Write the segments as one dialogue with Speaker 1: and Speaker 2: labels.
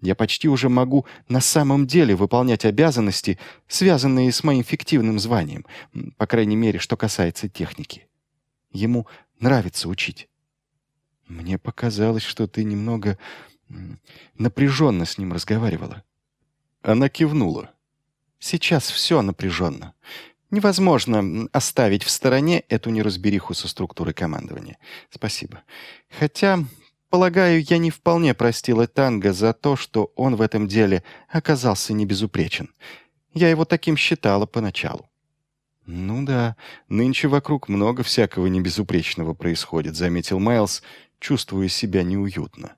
Speaker 1: Я почти уже могу на самом деле выполнять обязанности, связанные с моим фиктивным званием, по крайней мере, что касается техники. Ему нравится учить. Мне показалось, что ты немного напряженно с ним разговаривала. Она кивнула. Сейчас все напряженно. Невозможно оставить в стороне эту неразбериху со структурой командования. Спасибо. Хотя, полагаю, я не вполне простила Танго за то, что он в этом деле оказался не безупречен. Я его таким считала поначалу. «Ну да, нынче вокруг много всякого небезупречного происходит», — заметил Майлз, чувствуя себя неуютно.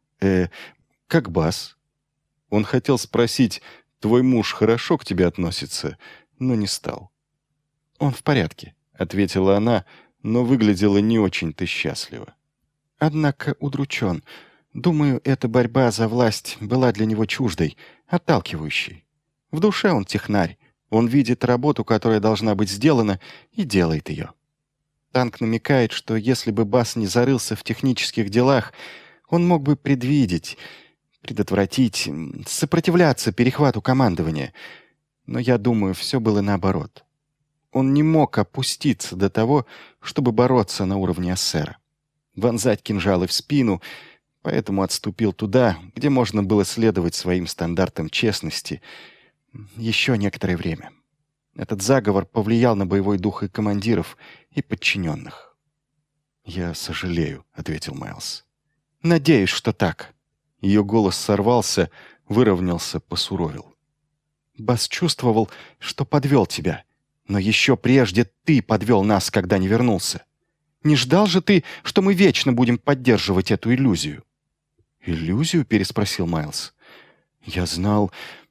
Speaker 1: Как Бас?» Он хотел спросить, «Твой муж хорошо к тебе относится?» но не стал. «Он в порядке», — ответила она, но выглядела не очень-то счастливо. «Однако удручен. Думаю, эта борьба за власть была для него чуждой, отталкивающей. В душе он технарь. Он видит работу, которая должна быть сделана, и делает ее. Танк намекает, что если бы Бас не зарылся в технических делах, он мог бы предвидеть, предотвратить, сопротивляться перехвату командования. Но я думаю, все было наоборот. Он не мог опуститься до того, чтобы бороться на уровне Ассера, вонзать кинжалы в спину, поэтому отступил туда, где можно было следовать своим стандартам честности еще некоторое время. Этот заговор повлиял на боевой дух и командиров, и подчиненных. «Я сожалею», — ответил Майлз. «Надеюсь, что так». Ее голос сорвался, выровнялся, посуровил. «Бас чувствовал, что подвел тебя, но еще прежде ты подвел нас, когда не вернулся. Не ждал же ты, что мы вечно будем поддерживать эту иллюзию?» «Иллюзию?» — переспросил Майлз. «Я знал,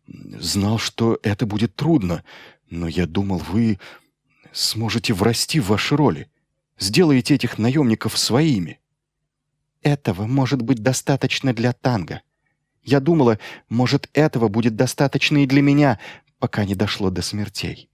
Speaker 1: что это будет трудно, но я думал, вы сможете врасти в ваши роли, сделаете этих наемников своими». «Этого может быть достаточно для Танго. Я думала, может, этого будет достаточно и для меня, пока не дошло до смертей.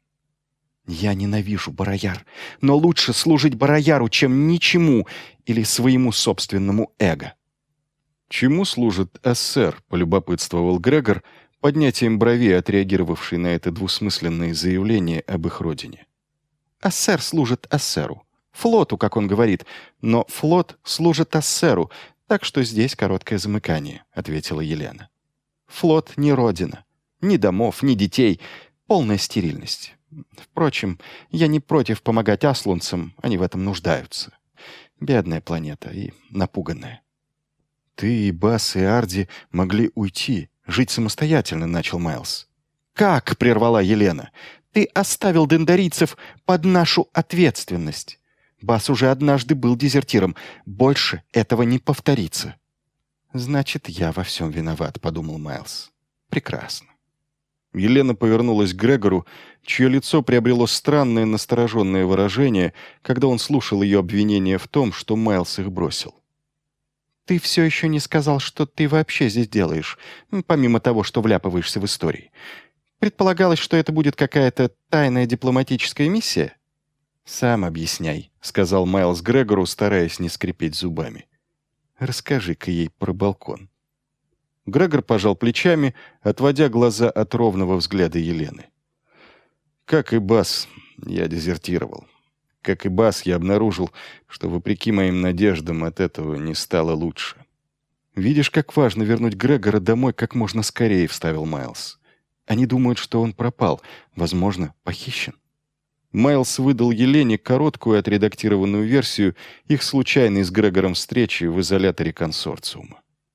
Speaker 1: Я ненавижу Барояр, но лучше служить Барояру, чем ничему или своему собственному эго».
Speaker 2: «Чему служит Ассер?» — полюбопытствовал Грегор, поднятием бровей отреагировавший на это двусмысленное заявление об их родине.
Speaker 1: «Ассер служит Ассеру. Флоту, как он говорит, но флот служит Ассеру, так что здесь короткое замыкание», — ответила Елена. «Флот не родина. Ни домов, ни детей. Полная стерильность. Впрочем, я не против помогать аслунцам, они в этом нуждаются. Бедная планета и напуганная».
Speaker 2: «Ты и Бас, и Арди могли уйти, жить самостоятельно», — начал Майлз.
Speaker 1: «Как?» — прервала Елена. «Ты оставил дендарийцев под нашу ответственность. Бас уже однажды был дезертиром. Больше этого не повторится». «Значит, я во всем виноват», — подумал Майлз. «Прекрасно».
Speaker 2: Елена повернулась к Грегору, чье лицо приобрело странное настороженное выражение, когда он слушал ее обвинения в том, что Майлз их бросил.
Speaker 1: «Ты все еще не сказал, что ты вообще здесь делаешь, помимо того, что вляпываешься в истории. Предполагалось, что это будет какая-то тайная дипломатическая миссия?»
Speaker 2: «Сам объясняй», — сказал Майлз Грегору, стараясь не скрипеть зубами. «Расскажи-ка ей про балкон». Грегор пожал плечами, отводя глаза от ровного взгляда Елены. «Как и Бас, я дезертировал. Как и Бас, я обнаружил, что, вопреки моим надеждам, от этого не стало лучше». «Видишь, как важно вернуть Грегора домой как можно скорее», — вставил Майлз. «Они думают, что он пропал, возможно, похищен». Майлз выдал Елене короткую отредактированную версию их случайной с Грегором встречи в изоляторе консорциума.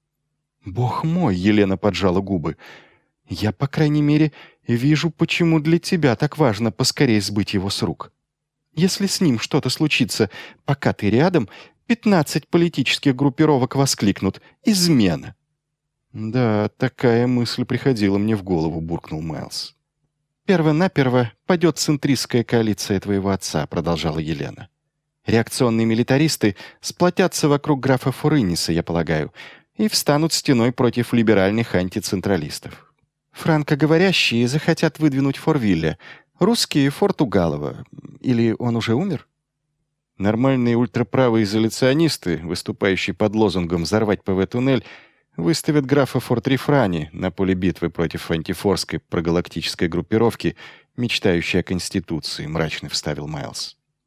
Speaker 1: «Бог мой!» — Елена поджала губы. «Я, по крайней мере, вижу, почему для тебя так важно поскорее сбыть его с рук. Если с ним что-то случится, пока ты рядом, 15 политических группировок воскликнут: «Измена!»»
Speaker 2: «Да, такая мысль приходила мне в голову», — буркнул Майлз.
Speaker 1: «Перво-наперво падет центристская коалиция твоего отца», — продолжала Елена. «Реакционные милитаристы сплотятся вокруг графа Фурыниса, я полагаю, и встанут стеной против либеральных антицентралистов. Франкоговорящие захотят выдвинуть Форвилля, русские — Фортугалова. Или он уже умер?»
Speaker 2: Нормальные ультраправые изоляционисты, выступающие под лозунгом «взорвать ПВ-туннель»,
Speaker 1: Выставят графа Форт-Рифрани на поле битвы против антифорской прогалактической группировки, мечтающей о Конституции», — мрачно вставил Майлз.